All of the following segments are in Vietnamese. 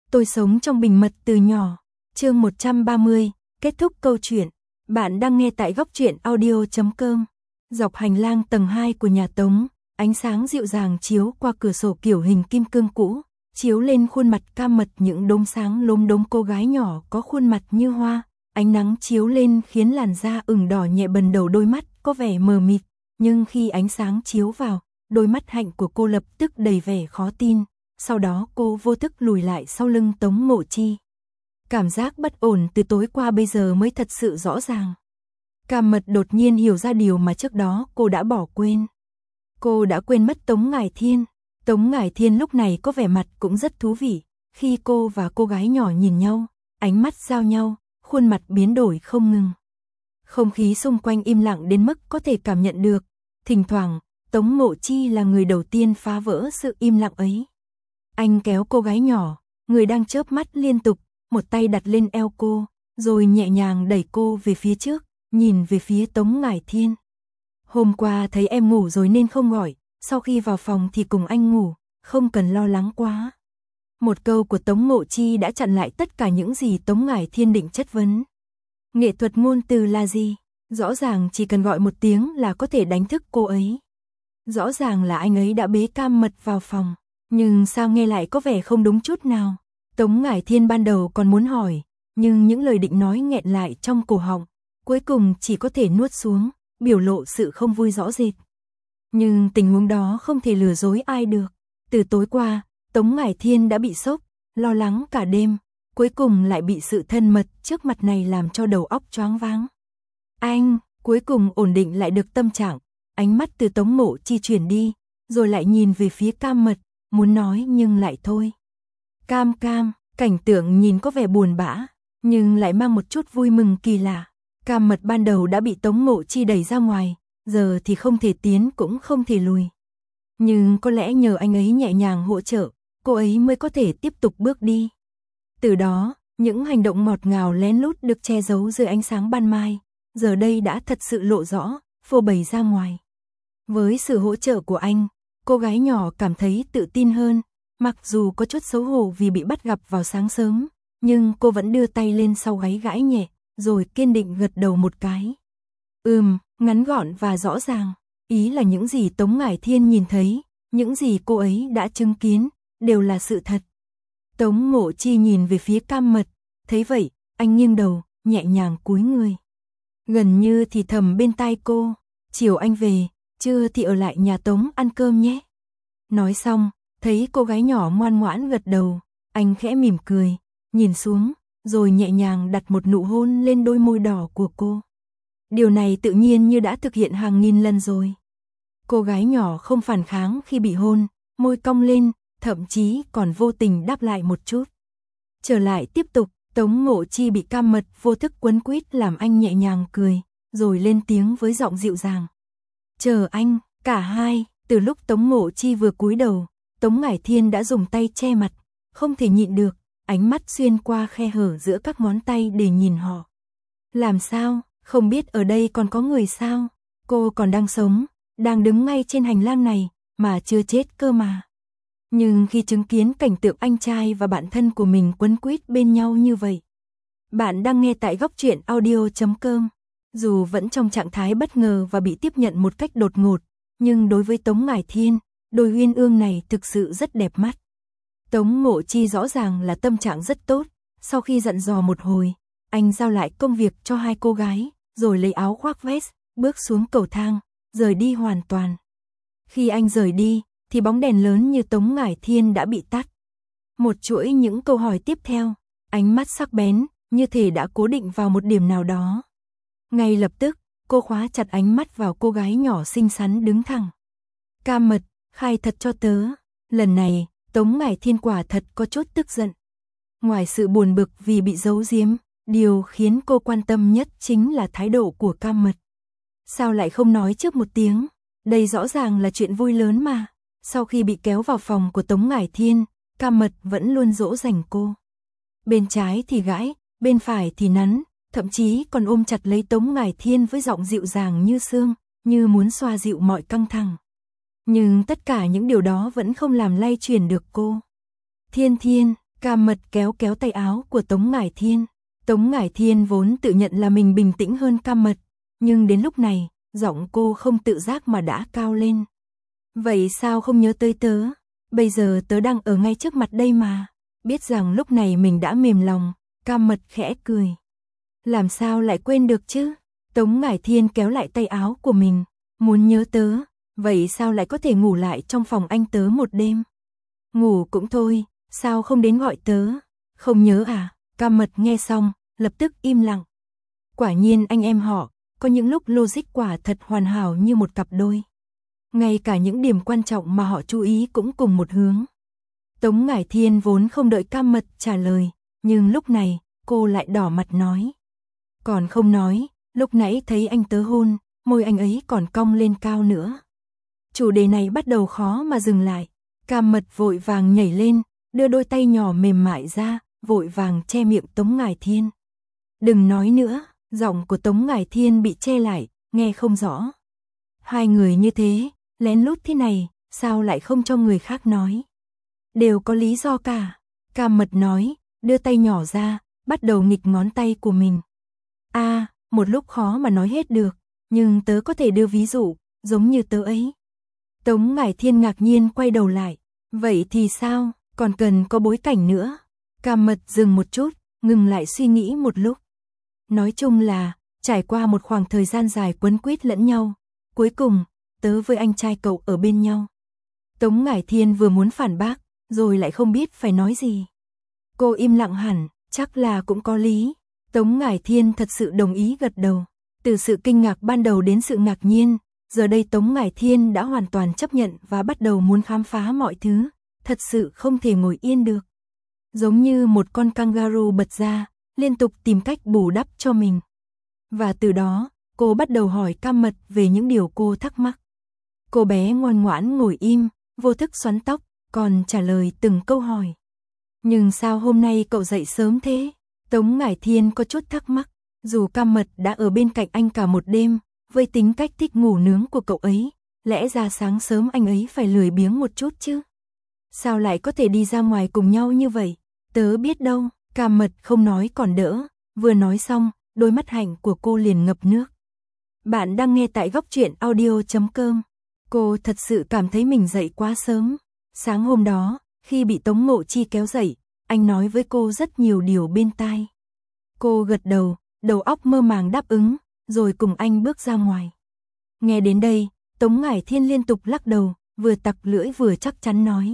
Tôi sống trong bình mật từ nhỏ. Chương 130, kết thúc câu chuyện. Bạn đang nghe tại goctruyện.audio.com. Dọc hành lang tầng 2 của nhà Tống, ánh sáng dịu dàng chiếu qua cửa sổ kiểu hình kim cương cũ, chiếu lên khuôn mặt Cam Mật, những đốm sáng lốm đốm cô gái nhỏ có khuôn mặt như hoa. Ánh nắng chiếu lên khiến làn da ửng đỏ nhẹ bần đầu đôi mắt có vẻ mờ mịt, nhưng khi ánh sáng chiếu vào, đôi mắt hạnh của cô lập tức đầy vẻ khó tin. Sau đó cô vô thức lùi lại sau lưng Tống Mộ Chi. Cảm giác bất ổn từ tối qua bây giờ mới thật sự rõ ràng. Cam Mật đột nhiên hiểu ra điều mà trước đó cô đã bỏ quên. Cô đã quên mất Tống Ngải Thiên. Tống Ngải Thiên lúc này có vẻ mặt cũng rất thú vị. Khi cô và cô gái nhỏ nhìn nhau, ánh mắt giao nhau, khuôn mặt biến đổi không ngừng. Không khí xung quanh im lặng đến mức có thể cảm nhận được. Thỉnh thoảng, Tống Mộ Chi là người đầu tiên phá vỡ sự im lặng ấy. Anh kéo cô gái nhỏ, người đang chớp mắt liên tục, một tay đặt lên eo cô, rồi nhẹ nhàng đẩy cô về phía trước, nhìn về phía Tống Ngải Thiên. Hôm qua thấy em ngủ rồi nên không gọi, sau khi vào phòng thì cùng anh ngủ, không cần lo lắng quá. Một câu của Tống Mộ Chi đã chặn lại tất cả những gì Tống Ngải Thiên định chất vấn. Nghệ thuật ngôn từ là gì? Rõ ràng chỉ cần gọi một tiếng là có thể đánh thức cô ấy. Rõ ràng là anh ấy đã bế Cam Mật vào phòng, nhưng sao nghe lại có vẻ không đúng chút nào. Tống Ngải Thiên ban đầu còn muốn hỏi, nhưng những lời định nói nghẹn lại trong cổ họng, cuối cùng chỉ có thể nuốt xuống, biểu lộ sự không vui rõ rệt. Nhưng tình huống đó không thể lừa dối ai được. Từ tối qua, Tống Ngải Thiên đã bị sốc, lo lắng cả đêm, cuối cùng lại bị sự thân mật trước mặt này làm cho đầu óc choáng váng. Anh, cuối cùng ổn định lại được tâm trạng, ánh mắt từ Tống Mộ Chi chuyển đi, rồi lại nhìn về phía Cam Mật, muốn nói nhưng lại thôi. Cam, cảnh tượng nhìn có vẻ buồn bã, nhưng lại mang một chút vui mừng kỳ lạ. Cam Mật ban đầu đã bị Tống Mộ Chi đẩy ra ngoài, giờ thì không thể tiến cũng không thể lùi. Nhưng có lẽ nhờ anh ấy nhẹ nhàng hỗ trợ, cô ấy mới có thể tiếp tục bước đi. Từ đó, những hành động ngọt ngào lén lút được che giấu dưới ánh sáng ban mai, giờ đây đã thật sự lộ rõ, phô bày ra ngoài. Với sự hỗ trợ của anh, cô gái nhỏ cảm thấy tự tin hơn, mặc dù có chút xấu hổ vì bị bắt gặp vào sáng sớm, nhưng cô vẫn đưa tay lên sau gáy gãi nhẹ, rồi kiên định gật đầu một cái. Ngắn gọn và rõ ràng, ý là những gì Tống Ngải Thiên nhìn thấy, những gì cô ấy đã chứng kiến, đều là sự thật. Tống Mộ Chi nhìn về phía Cam Mật, thấy vậy, anh nghiêng đầu, nhẹ nhàng cúi người. Gần như thì thầm bên tai cô, chiều anh về, trưa thì ở lại nhà Tống ăn cơm nhé. Nói xong, thấy cô gái nhỏ ngoan ngoãn gật đầu, anh khẽ mỉm cười, nhìn xuống, rồi nhẹ nhàng đặt một nụ hôn lên đôi môi đỏ của cô. Điều này tự nhiên như đã thực hiện hàng nghìn lần rồi. Cô gái nhỏ không phản kháng khi bị hôn, môi cong lên, thậm chí còn vô tình đáp lại một chút. Trở lại tiếp tục, Tống Mộ Chi bị Cam Mật vô thức quấn quýt làm anh nhẹ nhàng cười, rồi lên tiếng với giọng dịu dàng. Chờ anh, cả hai. Từ lúc Tống Mộ Chi vừa cúi đầu, Tống Ngải Thiên đã dùng tay che mặt, không thể nhịn được, ánh mắt xuyên qua khe hở giữa các ngón tay để nhìn họ. Làm sao, không biết ở đây còn có người sao? Cô còn đang sống, đang đứng ngay trên hành lang này, mà chưa chết cơ mà. Nhưng khi chứng kiến cảnh tượng anh trai và bạn thân của mình quấn quýt bên nhau như vậy. Bạn đang nghe tại goctruyện.audio.com. Dù vẫn trong trạng thái bất ngờ và bị tiếp nhận một cách đột ngột, nhưng đối với Tống Ngải Thiên, đôi uyên ương này thực sự rất đẹp mắt. Tống Mộ Chi rõ ràng là tâm trạng rất tốt, sau khi dặn dò một hồi, anh giao lại công việc cho hai cô gái, rồi lấy áo khoác vest, bước xuống cầu thang, rời đi hoàn toàn. Khi anh rời đi, thì bóng đèn lớn như Tống Ngải Thiên đã bị tắt. Một chuỗi những câu hỏi tiếp theo, ánh mắt sắc bén, như thể đã cố định vào một điểm nào đó. Ngay lập tức, cô khóa chặt ánh mắt vào cô gái nhỏ xinh xắn đứng thẳng. Cam Mật, khai thật cho tớ. Lần này, Tống Ngải Thiên quả thật có chút tức giận. Ngoài sự buồn bực vì bị giấu giếm, điều khiến cô quan tâm nhất chính là thái độ của Cam Mật. Sao lại không nói trước một tiếng? Đây rõ ràng là chuyện vui lớn mà. Sau khi bị kéo vào phòng của Tống Ngải Thiên, Cam Mật vẫn luôn dỗ dành cô. Bên trái thì gãi, bên phải thì nắn, thậm chí còn ôm chặt lấy Tống Ngải Thiên với giọng dịu dàng như sương, như muốn xoa dịu mọi căng thẳng. Nhưng tất cả những điều đó vẫn không làm lay chuyển được cô. Thiên, Cam Mật kéo kéo tay áo của Tống Ngải Thiên. Tống Ngải Thiên vốn tự nhận là mình bình tĩnh hơn Cam Mật, nhưng đến lúc này, giọng cô không tự giác mà đã cao lên. Vậy sao không nhớ tới tớ? Bây giờ tớ đang ở ngay trước mặt đây mà. Biết rằng lúc này mình đã mềm lòng, Cam Mật khẽ cười. Làm sao lại quên được chứ? Tống Ngải Thiên kéo lại tay áo của mình. Muốn nhớ tớ, vậy sao lại có thể ngủ lại trong phòng anh tớ một đêm? Ngủ cũng thôi, sao không đến gọi tớ? Không nhớ à? Cam Mật nghe xong, lập tức im lặng. Quả nhiên anh em họ, có những lúc logic quả thật hoàn hảo như một cặp đôi. Ngay cả những điểm quan trọng mà họ chú ý cũng cùng một hướng. Tống Ngải Thiên vốn không đợi Cam Mật trả lời, nhưng lúc này, cô lại đỏ mặt nói. Còn không nói, lúc nãy thấy anh tớ hôn, môi anh ấy còn cong lên cao nữa. Chủ đề này bắt đầu khó mà dừng lại. Cam Mật vội vàng nhảy lên, đưa đôi tay nhỏ mềm mại ra, vội vàng che miệng Tống Ngải Thiên. Đừng nói nữa, giọng của Tống Ngải Thiên bị che lại, nghe không rõ. Hai người như thế, lén lút thế này, sao lại không cho người khác nói? Đều có lý do cả. Cam Mật nói, đưa tay nhỏ ra, bắt đầu nghịch ngón tay của mình. Một lúc khó mà nói hết được, nhưng tớ có thể đưa ví dụ, giống như tớ ấy. Tống Ngải Thiên ngạc nhiên quay đầu lại. Vậy thì sao, còn cần có bối cảnh nữa? Cam Mật dừng một chút, ngừng lại suy nghĩ một lúc. Nói chung là, trải qua một khoảng thời gian dài quấn quýt lẫn nhau, cuối cùng, tớ với anh trai cậu ở bên nhau. Tống Ngải Thiên vừa muốn phản bác, rồi lại không biết phải nói gì. Cô im lặng hẳn, chắc là cũng có lý. Tống Ngải Thiên thật sự đồng ý gật đầu. Từ sự kinh ngạc ban đầu đến sự ngạc nhiên, giờ đây Tống Ngải Thiên đã hoàn toàn chấp nhận và bắt đầu muốn khám phá mọi thứ, thật sự không thể ngồi yên được. Giống như một con kangaroo bật ra, liên tục tìm cách bù đắp cho mình. Và từ đó, cô bắt đầu hỏi Cam Mật về những điều cô thắc mắc. Cô bé ngoan ngoãn ngồi im, vô thức xoắn tóc, còn trả lời từng câu hỏi. Nhưng sao hôm nay cậu dậy sớm thế? Tống Ngải Thiên có chút thắc mắc, dù Cam Mật đã ở bên cạnh anh cả một đêm, với tính cách thích ngủ nướng của cậu ấy, lẽ ra sáng sớm anh ấy phải lười biếng một chút chứ. Sao lại có thể đi ra ngoài cùng nhau như vậy? Tớ biết đâu. Cam Mật không nói còn đỡ, vừa nói xong, đôi mắt hạnh của cô liền ngập nước. Bạn đang nghe tại Góc Truyện Audio.com. Cô thật sự cảm thấy mình dậy quá sớm. Sáng hôm đó, khi bị Tống Ngộ Chi kéo dậy, anh nói với cô rất nhiều điều bên tai. Cô gật đầu, đầu óc mơ màng đáp ứng, rồi cùng anh bước ra ngoài. Nghe đến đây, Tống Ngải Thiên liên tục lắc đầu, vừa tặc lưỡi vừa chắc chắn nói.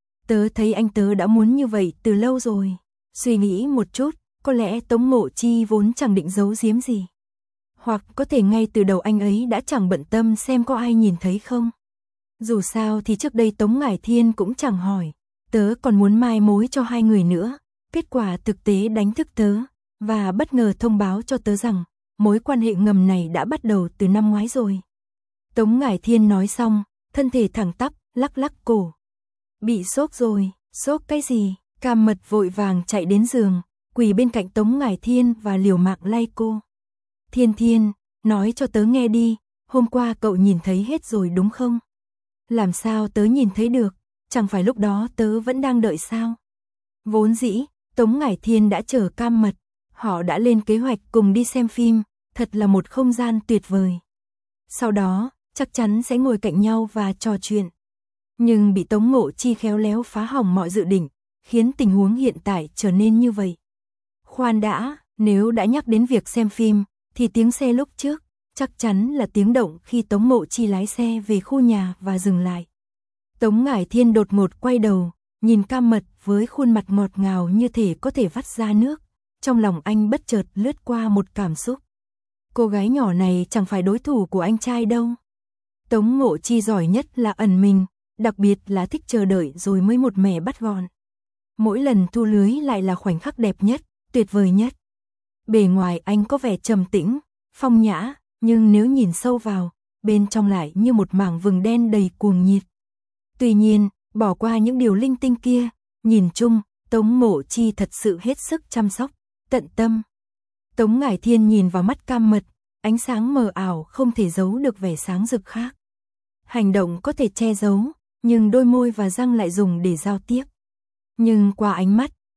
Tớ thấy anh tớ đã muốn như vậy từ lâu rồi. Suy nghĩ một chút, có lẽ Tống Ngộ Chi vốn chẳng định giấu giếm gì. Hoặc có thể ngay từ đầu anh ấy đã chẳng bận tâm xem có ai nhìn thấy không. Dù sao thì trước đây Tống Ngải Thiên cũng chẳng hỏi. Tớ còn muốn mai mối cho hai người nữa. Kết quả thực tế đánh thức tớ, và bất ngờ thông báo cho tớ rằng mối quan hệ ngầm này đã bắt đầu từ năm ngoái rồi. Tống Ngải Thiên nói xong, thân thể thẳng tắp, lắc lắc cổ. Bị sốt rồi, sốt cái gì? Cam Mật vội vàng chạy đến giường, quỳ bên cạnh Tống Ngải Thiên và liều mạng lay cô. Thiên Thiên, nói cho tớ nghe đi, hôm qua cậu nhìn thấy hết rồi đúng không? Làm sao tớ nhìn thấy được, chẳng phải lúc đó tớ vẫn đang đợi sao? Vốn dĩ, Tống Ngải Thiên đã chờ Cam Mật, họ đã lên kế hoạch cùng đi xem phim, thật là một không gian tuyệt vời. Sau đó, chắc chắn sẽ ngồi cạnh nhau và trò chuyện. Nhưng bị Tống Ngộ Chi khéo léo phá hỏng mọi dự định, khiến tình huống hiện tại trở nên như vậy. Khoan đã, nếu đã nhắc đến việc xem phim, thì tiếng xe lúc trước, chắc chắn là tiếng động khi Tống Ngộ Chi lái xe về khu nhà và dừng lại. Tống Ngải Thiên đột ngột quay đầu, nhìn Cam Mật với khuôn mặt ngọt ngào như thể có thể vắt ra nước. Trong lòng anh bất chợt lướt qua một cảm xúc. Cô gái nhỏ này chẳng phải đối thủ của anh trai đâu. Tống Ngộ Chi giỏi nhất là ẩn mình, đặc biệt là thích chờ đợi rồi mới một mẻ bắt gọn. Mỗi lần thu lưới lại là khoảnh khắc đẹp nhất, tuyệt vời nhất. Bề ngoài anh có vẻ trầm tĩnh, phong nhã, nhưng nếu nhìn sâu vào, bên trong lại như một mảng vừng đen đầy cuồng nhiệt. Tuy nhiên, bỏ qua những điều linh tinh kia, nhìn chung, Tống Ngộ Chi thật sự hết sức chăm sóc, tận tâm. Tống Ngải Thiên nhìn vào mắt Cam Mật, ánh sáng mờ ảo không thể giấu được vẻ sáng rực khác. Hành động có thể che giấu, nhưng đôi môi và răng lại dùng để giao tiếp. Nhưng qua ánh mắt,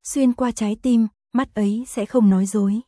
xuyên qua trái tim, mắt ấy sẽ không nói dối.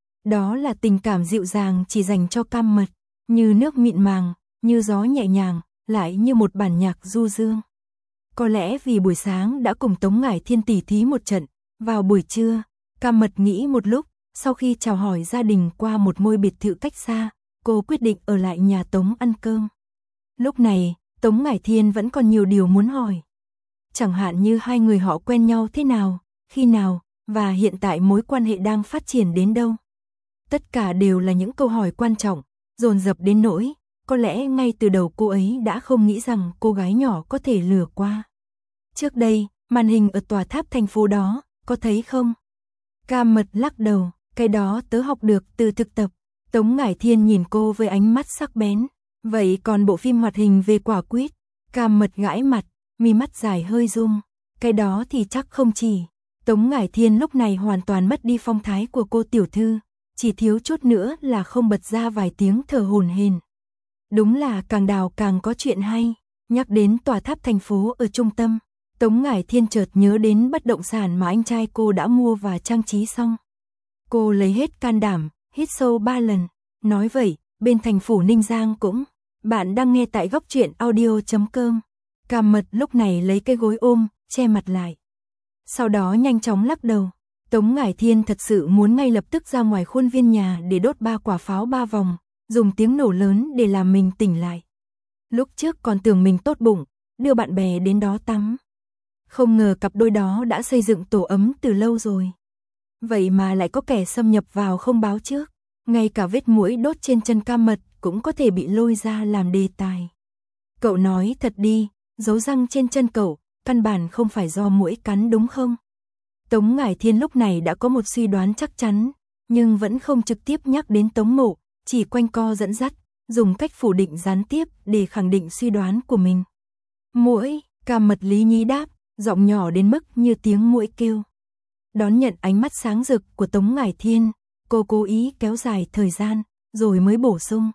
Đó là tình cảm dịu dàng chỉ dành cho Cam Mật, như nước mịn màng, như gió nhẹ nhàng, lại như một bản nhạc du dương. Có lẽ vì buổi sáng đã cùng Tống Ngải Thiên tỉ thí một trận, vào buổi trưa, Cam Mật nghĩ một lúc, sau khi chào hỏi gia đình qua một ngôi biệt thự cách xa, cô quyết định ở lại nhà Tống ăn cơm. Lúc này, Tống Ngải Thiên vẫn còn nhiều điều muốn hỏi. Chẳng hạn như hai người họ quen nhau thế nào, khi nào, và hiện tại mối quan hệ đang phát triển đến đâu. Tất cả đều là những câu hỏi quan trọng, dồn dập đến nỗi, có lẽ ngay từ đầu cô ấy đã không nghĩ rằng cô gái nhỏ có thể lừa qua. Trước đây, màn hình ở tòa tháp thành phố đó, có thấy không? Cam Mật lắc đầu, cái đó tớ học được từ thực tập. Tống Ngải Thiên nhìn cô với ánh mắt sắc bén. Vậy còn bộ phim hoạt hình về quả quýt? Cam Mật gãi mặt, mi mắt dài hơi rung. Cái đó thì chắc không chỉ. Tống Ngải Thiên lúc này hoàn toàn mất đi phong thái của cô tiểu thư. Chỉ thiếu chút nữa là không bật ra vài tiếng thở hổn hển. Đúng là càng đào càng có chuyện hay. Nhắc đến tòa tháp thành phố ở trung tâm, Tống Ngải Thiên chợt nhớ đến bất động sản mà anh trai cô đã mua và trang trí xong. Cô lấy hết can đảm, hít sâu 3 lần. Nói vậy, bên thành phủ Ninh Giang cũng. Bạn đang nghe tại góc truyện audio.com. Cam Mật lúc này lấy cái gối ôm, che mặt lại. Sau đó nhanh chóng lắc đầu. Tống Ngải Thiên thật sự muốn ngay lập tức ra ngoài khuôn viên nhà để đốt 3 quả pháo 3 vòng, dùng tiếng nổ lớn để làm mình tỉnh lại. Lúc trước còn tưởng mình tốt bụng, đưa bạn bè đến đó tắm. Không ngờ cặp đôi đó đã xây dựng tổ ấm từ lâu rồi. Vậy mà lại có kẻ xâm nhập vào không báo trước. Ngay cả vết muỗi đốt trên chân Cam Mật cũng có thể bị lôi ra làm đề tài. Cậu nói thật đi, dấu răng trên chân cậu, căn bản không phải do muỗi cắn đúng không? Tống Ngải Thiên lúc này đã có một suy đoán chắc chắn, nhưng vẫn không trực tiếp nhắc đến Tống Mộ, chỉ quanh co dẫn dắt, dùng cách phủ định gián tiếp để khẳng định suy đoán của mình. Muỗi, Cam Mật lý nhí đáp, giọng nhỏ đến mức như tiếng muỗi kêu. Đón nhận ánh mắt sáng rực của Tống Ngải Thiên, cô cố ý kéo dài thời gian, rồi mới bổ sung.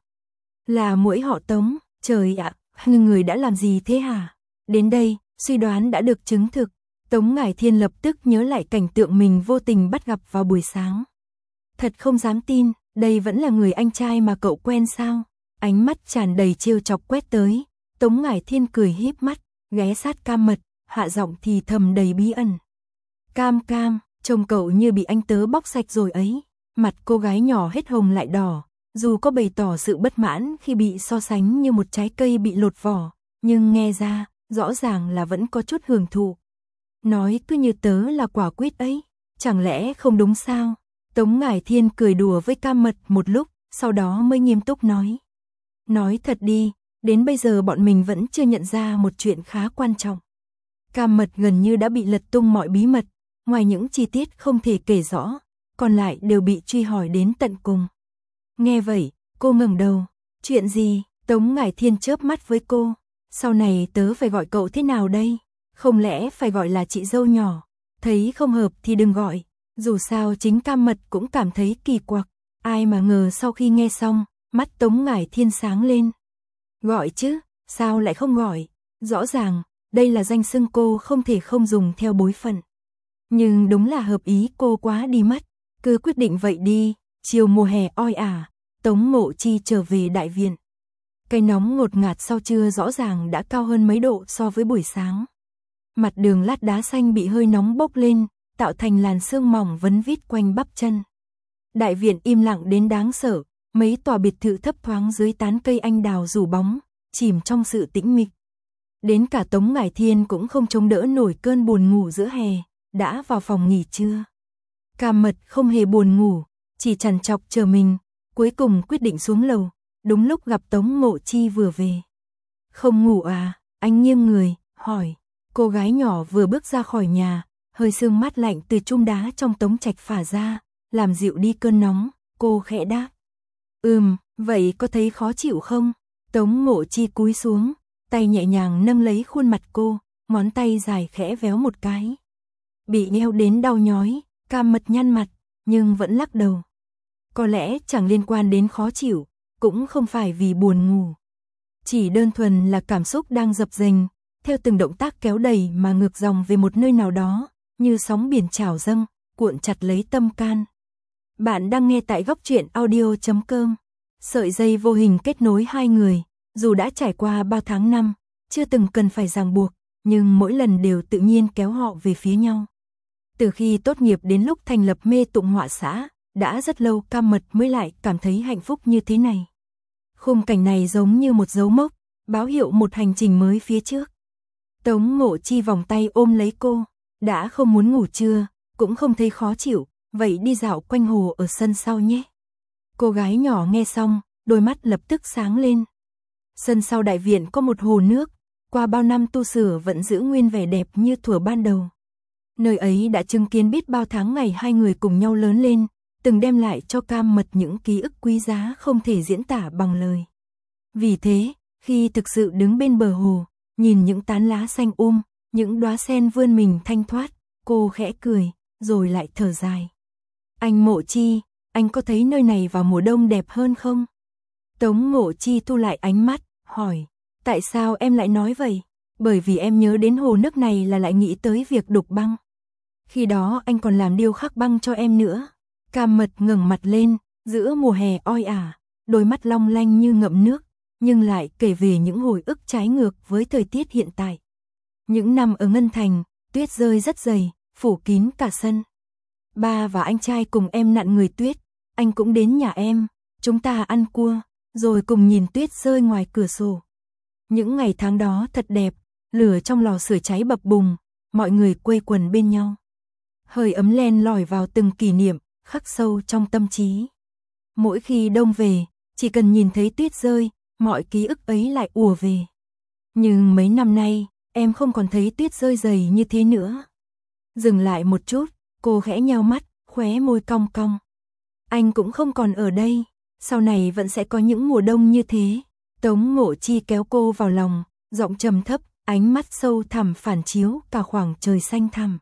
Là muỗi họ Tống, trời ạ, người đã làm gì thế hả? Đến đây, suy đoán đã được chứng thực. Tống Ngải Thiên lập tức nhớ lại cảnh tượng mình vô tình bắt gặp vào buổi sáng. Thật không dám tin, đây vẫn là người anh trai mà cậu quen sao? Ánh mắt tràn đầy trêu chọc quét tới. Tống Ngải Thiên cười híp mắt, ghé sát Cam Mật, hạ giọng thì thầm đầy bí ẩn. Cam Cam, trông cậu như bị anh tớ bóc sạch rồi ấy. Mặt cô gái nhỏ hết hồng lại đỏ, dù có bày tỏ sự bất mãn khi bị so sánh như một trái cây bị lột vỏ, nhưng nghe ra, rõ ràng là vẫn có chút hưởng thụ. Nói cứ như tớ là quả quýt ấy, chẳng lẽ không đúng sao? Tống Ngải Thiên cười đùa với Cam Mật một lúc, sau đó mới nghiêm túc nói. Nói thật đi, đến bây giờ bọn mình vẫn chưa nhận ra một chuyện khá quan trọng. Cam Mật gần như đã bị lật tung mọi bí mật, ngoài những chi tiết không thể kể rõ, còn lại đều bị truy hỏi đến tận cùng. Nghe vậy, cô ngẩng đầu. Chuyện gì? Tống Ngải Thiên chớp mắt với cô. Sau này tớ phải gọi cậu thế nào đây? Không lẽ phải gọi là chị dâu nhỏ? Thấy không hợp thì đừng gọi. Dù sao chính Cam Mật cũng cảm thấy kỳ quặc. Ai mà ngờ sau khi nghe xong, mắt Tống Ngải Thiên sáng lên. Gọi chứ, sao lại không gọi? Rõ ràng, đây là danh xưng cô không thể không dùng theo bối phận. Nhưng đúng là hợp ý cô quá đi mất. Cứ quyết định vậy đi. Chiều mùa hè oi ả, Tống Ngộ Chi trở về đại viện. Cái nóng ngột ngạt sau trưa rõ ràng đã cao hơn mấy độ so với buổi sáng. Mặt đường lát đá xanh bị hơi nóng bốc lên, tạo thành làn sương mỏng vấn vít quanh bắp chân. Đại viện im lặng đến đáng sợ, mấy tòa biệt thự thấp thoáng dưới tán cây anh đào rủ bóng, chìm trong sự tĩnh mịch. Đến cả Tống Ngải Thiên cũng không chống đỡ nổi cơn buồn ngủ giữa hè, đã vào phòng nghỉ trưa. Cam Mật không hề buồn ngủ, chỉ chằn chọc chờ mình, cuối cùng quyết định xuống lầu, đúng lúc gặp Tống Ngộ Chi vừa về. Không ngủ à? Anh nghiêng người, hỏi. Cô gái nhỏ vừa bước ra khỏi nhà, hơi sương mát lạnh từ chum đá trong tống trạch phả ra, làm dịu đi cơn nóng, cô khẽ đáp. Vậy có thấy khó chịu không? Tống Ngộ Chi cúi xuống, tay nhẹ nhàng nâng lấy khuôn mặt cô, ngón tay dài khẽ véo một cái. Bị ngheo đến đau nhói, Cam Mật nhăn mặt, nhưng vẫn lắc đầu. Có lẽ chẳng liên quan đến khó chịu, cũng không phải vì buồn ngủ. Chỉ đơn thuần là cảm xúc đang dập dềnh, theo từng động tác kéo đẩy mà ngược dòng về một nơi nào đó, như sóng biển trào dâng, cuộn chặt lấy tâm can. Bạn đang nghe tại góc truyện audio.com. Sợi dây vô hình kết nối hai người, dù đã trải qua bao tháng năm, chưa từng cần phải ràng buộc, nhưng mỗi lần đều tự nhiên kéo họ về phía nhau. Từ khi tốt nghiệp đến lúc thành lập Mê Tụng Họa xã, đã rất lâu Cam Mật mới lại cảm thấy hạnh phúc như thế này. Khung cảnh này giống như một dấu mốc, báo hiệu một hành trình mới phía trước. Tống Ngộ Chi vòng tay ôm lấy cô, đã không muốn ngủ trưa, cũng không thấy khó chịu, vậy đi dạo quanh hồ ở sân sau nhé. Cô gái nhỏ nghe xong, đôi mắt lập tức sáng lên. Sân sau đại viện có một hồ nước, qua bao năm tu sửa vẫn giữ nguyên vẻ đẹp như thuở ban đầu. Nơi ấy đã chứng kiến biết bao tháng ngày hai người cùng nhau lớn lên, từng đem lại cho Cam Mật những ký ức quý giá không thể diễn tả bằng lời. Vì thế, khi thực sự đứng bên bờ hồ, nhìn những tán lá xanh những đóa sen vươn mình thanh thoát, cô khẽ cười, rồi lại thở dài. Anh Mộ Chi, anh có thấy nơi này vào mùa đông đẹp hơn không? Tống Ngộ Chi thu lại ánh mắt, hỏi, tại sao em lại nói vậy? Bởi vì em nhớ đến hồ nước này là lại nghĩ tới việc đục băng. Khi đó anh còn làm điêu khắc băng cho em nữa. Cam Mật ngẩng mặt lên, giữa mùa hè oi ả, đôi mắt long lanh như ngậm nước, nhưng lại kể về những hồi ức trái ngược với thời tiết hiện tại. Những năm ở Ngân Thành, tuyết rơi rất dày, phủ kín cả sân. Ba và anh trai cùng em nặn người tuyết, anh cũng đến nhà em, chúng ta ăn cua, rồi cùng nhìn tuyết rơi ngoài cửa sổ. Những ngày tháng đó thật đẹp, lửa trong lò sưởi cháy bập bùng, mọi người quây quần bên nhau. Hơi ấm len lỏi vào từng kỷ niệm, khắc sâu trong tâm trí. Mỗi khi đông về, chỉ cần nhìn thấy tuyết rơi, mọi ký ức ấy lại ùa về. Nhưng mấy năm nay, em không còn thấy tuyết rơi dày như thế nữa. Dừng lại một chút, cô khẽ nheo mắt, khóe môi cong cong. Anh cũng không còn ở đây, sau này vẫn sẽ có những mùa đông như thế. Tống Ngộ Chi kéo cô vào lòng, giọng trầm thấp, ánh mắt sâu thẳm phản chiếu cả khoảng trời xanh thẳm.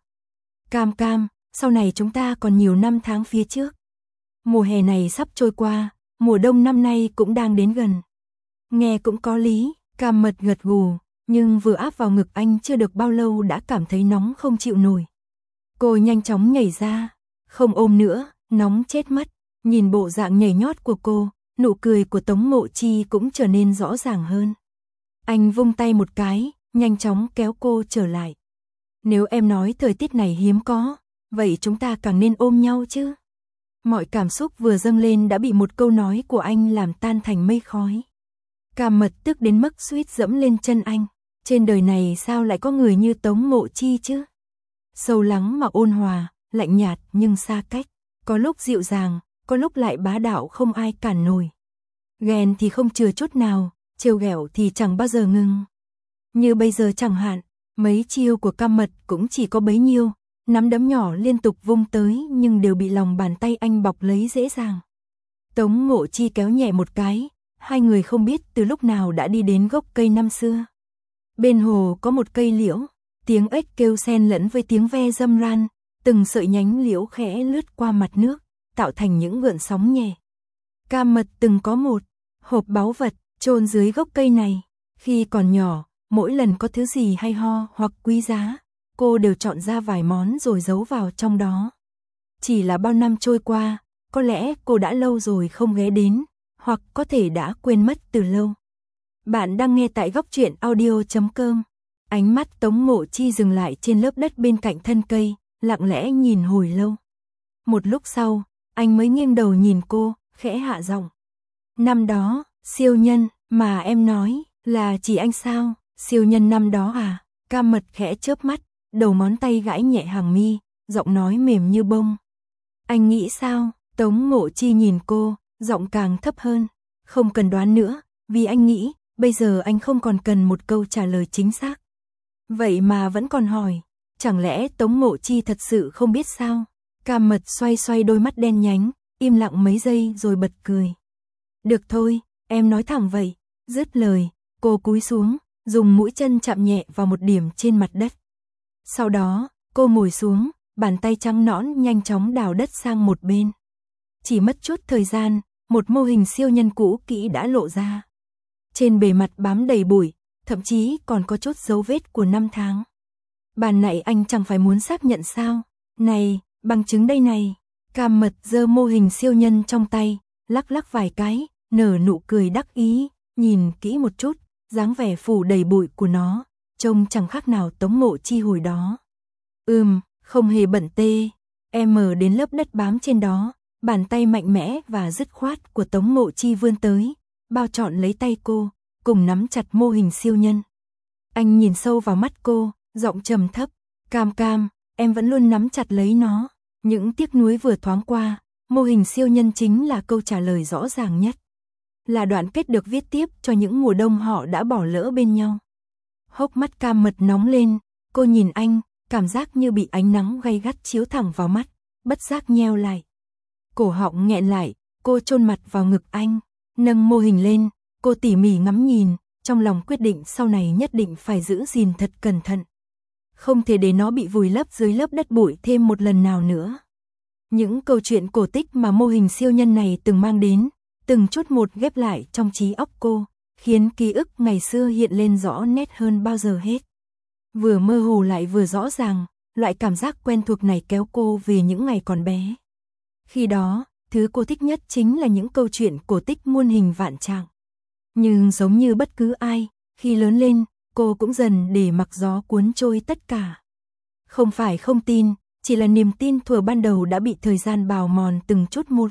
Cam, sau này chúng ta còn nhiều năm tháng phía trước. Mùa hè này sắp trôi qua, mùa đông năm nay cũng đang đến gần. Nghe cũng có lý, Cam Mật gật gù, nhưng vừa áp vào ngực anh chưa được bao lâu đã cảm thấy nóng không chịu nổi. Cô nhanh chóng nhảy ra, không ôm nữa, nóng chết mất. Nhìn bộ dạng nhảy nhót của cô, nụ cười của Tống Ngộ Chi cũng trở nên rõ ràng hơn. Anh vung tay một cái, nhanh chóng kéo cô trở lại. Nếu em nói thời tiết này hiếm có, vậy chúng ta càng nên ôm nhau chứ. Mọi cảm xúc vừa dâng lên đã bị một câu nói của anh làm tan thành mây khói. Cam Mật tức đến mức suýt dẫm lên chân anh. Trên đời này sao lại có người như Tống Ngộ Chi chứ? Sâu lắng mà ôn hòa, lạnh nhạt nhưng xa cách. Có lúc dịu dàng, có lúc lại bá đạo không ai cản nổi. Ghen thì không chừa chút nào, trêu ghẹo thì chẳng bao giờ ngừng. Như bây giờ chẳng hạn, mấy chiêu của Cam Mật cũng chỉ có bấy nhiêu, nắm đấm nhỏ liên tục vung tới nhưng đều bị lòng bàn tay anh bọc lấy dễ dàng. Tống Ngộ Chi kéo nhẹ một cái, hai người không biết từ lúc nào đã đi đến gốc cây năm xưa. Bên hồ có một cây liễu, tiếng ếch kêu xen lẫn với tiếng ve râm ran, từng sợi nhánh liễu khẽ lướt qua mặt nước, tạo thành những gợn sóng nhẹ. Cam Mật từng có một hộp báu vật chôn dưới gốc cây này, khi còn nhỏ, mỗi lần có thứ gì hay ho hoặc quý giá, cô đều chọn ra vài món rồi giấu vào trong đó. Chỉ là bao năm trôi qua, có lẽ cô đã lâu rồi không ghé đến, hoặc có thể đã quên mất từ lâu. Bạn đang nghe tại góc truyện audio.com. Ánh mắt Tống Ngộ Chi dừng lại trên lớp đất bên cạnh thân cây, lặng lẽ nhìn hồi lâu. Một lúc sau, anh mới nghiêng đầu nhìn cô, khẽ hạ giọng. Năm đó, siêu nhân mà em nói là chỉ anh sao? Siêu nhân năm đó à? Cam Mật khẽ chớp mắt, đầu ngón tay gãi nhẹ hàng mi, giọng nói mềm như bông. Anh nghĩ sao? Tống Ngộ Chi nhìn cô, giọng càng thấp hơn. Không cần đoán nữa, vì anh nghĩ, bây giờ anh không còn cần một câu trả lời chính xác. Vậy mà vẫn còn hỏi, chẳng lẽ Tống Ngộ Chi thật sự không biết sao? Cam Mật xoay xoay đôi mắt đen nhánh, im lặng mấy giây rồi bật cười. Được thôi, em nói thẳng vậy. Dứt lời, cô cúi xuống, dùng mũi chân chạm nhẹ vào một điểm trên mặt đất. Sau đó, cô ngồi xuống, bàn tay trắng nõn nhanh chóng đào đất sang một bên. Chỉ mất chút thời gian, một mô hình siêu nhân cũ kỹ đã lộ ra. Trên bề mặt bám đầy bụi, thậm chí còn có chút dấu vết của năm tháng. Ban nãy anh chẳng phải muốn xác nhận sao? Này, bằng chứng đây này. Cam Mật giơ mô hình siêu nhân trong tay, lắc lắc vài cái, nở nụ cười đắc ý, nhìn kỹ một chút, dáng vẻ phủ đầy bụi của nó, trông chẳng khác nào Tống Ngộ Chi hồi đó. Không hề bận tê, em đến lớp đất bám trên đó, bàn tay mạnh mẽ và dứt khoát của Tống Ngộ Chi vươn tới, bao trọn lấy tay cô, cùng nắm chặt mô hình siêu nhân. Anh nhìn sâu vào mắt cô, giọng trầm thấp, Cam, em vẫn luôn nắm chặt lấy nó. Những tiếc nuối vừa thoáng qua, mô hình siêu nhân chính là câu trả lời rõ ràng nhất. Là đoạn kết được viết tiếp cho những mùa đông họ đã bỏ lỡ bên nhau. Hốc mắt Cam Mật nóng lên, cô nhìn anh, cảm giác như bị ánh nắng gay gắt chiếu thẳng vào mắt, bất giác nheo lại. Cổ họng nghẹn lại, cô chôn mặt vào ngực anh, nâng mô hình lên, cô tỉ mỉ ngắm nhìn, trong lòng quyết định sau này nhất định phải giữ gìn thật cẩn thận. Không thể để nó bị vùi lấp dưới lớp đất bụi thêm một lần nào nữa. Những câu chuyện cổ tích mà mô hình siêu nhân này từng mang đến, từng chút một ghép lại trong trí óc cô, khiến ký ức ngày xưa hiện lên rõ nét hơn bao giờ hết. Vừa mơ hồ lại vừa rõ ràng, loại cảm giác quen thuộc này kéo cô về những ngày còn bé. Khi đó, thứ cô thích nhất chính là những câu chuyện cổ tích muôn hình vạn trạng. Nhưng giống như bất cứ ai, khi lớn lên, cô cũng dần để mặc gió cuốn trôi tất cả. Không phải không tin, chỉ là niềm tin thuở ban đầu đã bị thời gian bào mòn từng chút một.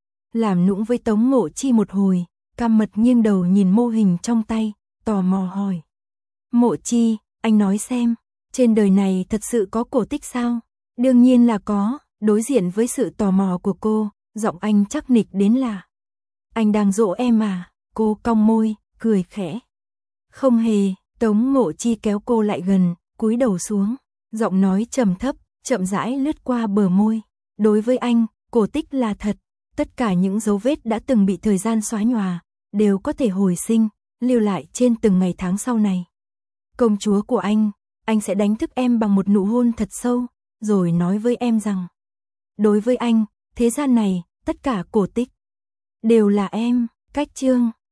Làm nũng với Tống Ngộ Chi một hồi, Cam Mật nghiêng đầu nhìn mô hình trong tay, tò mò hỏi. Ngộ Chi, anh nói xem, trên đời này thật sự có cổ tích sao? Đương nhiên là có, đối diện với sự tò mò của cô, giọng anh chắc nịch đến là. Anh đang dỗ em à? Cô cong môi, cười khẽ. Không hề, Tống Ngộ Chi kéo cô lại gần, cúi đầu xuống, giọng nói trầm thấp, chậm rãi lướt qua bờ môi. Đối với anh, cổ tích là thật, tất cả những dấu vết đã từng bị thời gian xóa nhòa, đều có thể hồi sinh, lưu lại trên từng ngày tháng sau này. Công chúa của anh sẽ đánh thức em bằng một nụ hôn thật sâu, rồi nói với em rằng, đối với anh, thế gian này, tất cả cổ tích đều là em. Cách chương